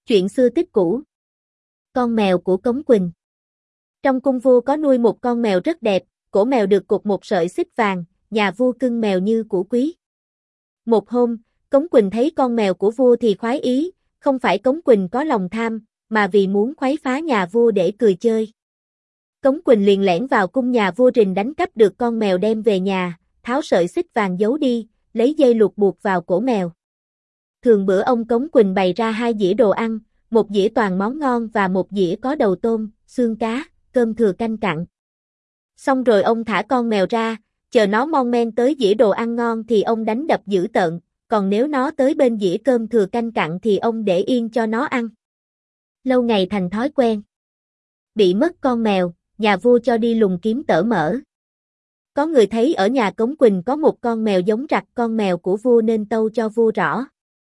Chuyện xưa tích cũ. Con mèo của Cống Quỳnh. Trong cung vua có nuôi một con mèo rất đẹp, cổ mèo được cột một sợi xích vàng, nhà vua cưng mèo như củ quý. Một hôm, Cống Quỳnh thấy con mèo của vua thì khoái ý, không phải Cống Quỳnh có lòng tham, mà vì muốn khuấy phá nhà vua để cười chơi. Cống Quỳnh liền lẻn vào cung nhà vua rình đánh cắp được con mèo đem về nhà, tháo sợi xích vàng giấu đi, lấy dây lụt buộc vào cổ mèo. Thường bữa ông Cống Quỳnh bày ra 2 dĩa đồ ăn, một dĩa toàn món ngon và một dĩa có đầu tôm, xương cá, cơm thừa canh cặn. Xong rồi ông thả con mèo ra, chờ nó mon men tới dĩa đồ ăn ngon thì ông đánh đập dữ tợn, còn nếu nó tới bên dĩa cơm thừa canh cặn thì ông để yên cho nó ăn. Lâu ngày thành thói quen. Bị mất con mèo, nhà vua cho đi lùng kiếm tở mở. Có người thấy ở nhà Cống Quỳnh có một con mèo giống rặt con mèo của vua nên tâu cho vua rõ.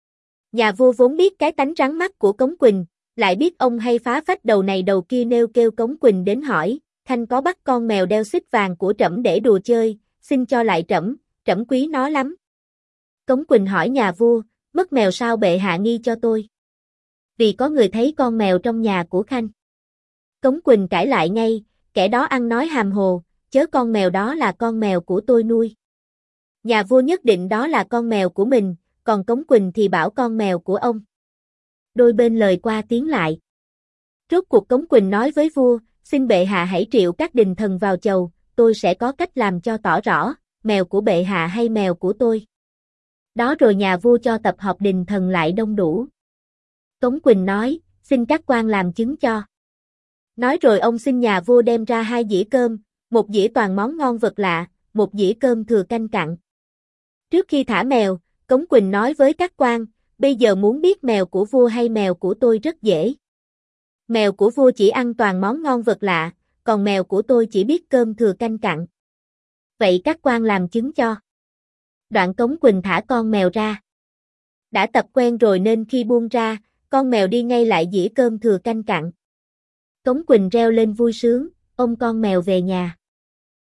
Nhà vua vốn biết cái tánh rắn mắt của Cống Quỳnh, lại biết ông hay phá phách đầu này đầu kia nêu kêu Cống Quỳnh đến hỏi, Khanh có bắt con mèo đeo xích vàng của trẫm để đùa chơi, xin cho lại trẫm quý nó lắm. Cống Quỳnh hỏi nhà vua, mất mèo sao bệ hạ nghi cho tôi? Vì có người thấy con mèo trong nhà của Khanh. Cống Quỳnh cãi lại ngay, kẻ đó ăn nói hàm hồ, chớ con mèo đó là con mèo của tôi nuôi. Nhà vua nhất định đó là con mèo của mình, còn Cống Quỳnh thì bảo con mèo của ông. Đôi bên lời qua tiếng lại. Rốt cuộc Cống Quỳnh nói với vua, xin bệ hạ hãy triệu các đình thần vào chầu, tôi sẽ có cách làm cho tỏ rõ, mèo của bệ hạ hay mèo của tôi. Đó rồi nhà vua cho tập họp đình thần lại đông đủ. Cống Quỳnh nói, xin các quan làm chứng cho. Nói rồi ông xin nhà vua đem ra 2 dĩa cơm, một dĩa toàn món ngon vật lạ, một dĩa cơm thừa canh cặn. Trước khi thả mèo, Cống Quỳnh nói với các quan, bây giờ muốn biết mèo của vua hay mèo của tôi rất dễ. Mèo của vua chỉ ăn toàn món ngon vật lạ, còn mèo của tôi chỉ biết cơm thừa canh cặn. Vậy các quan làm chứng cho. Đoạn Cống Quỳnh thả con mèo ra. Đã tập quen rồi nên khi buông ra, con mèo đi ngay lại dĩa cơm thừa canh cặn. Cống Quỳnh reo lên vui sướng, ôm con mèo về nhà.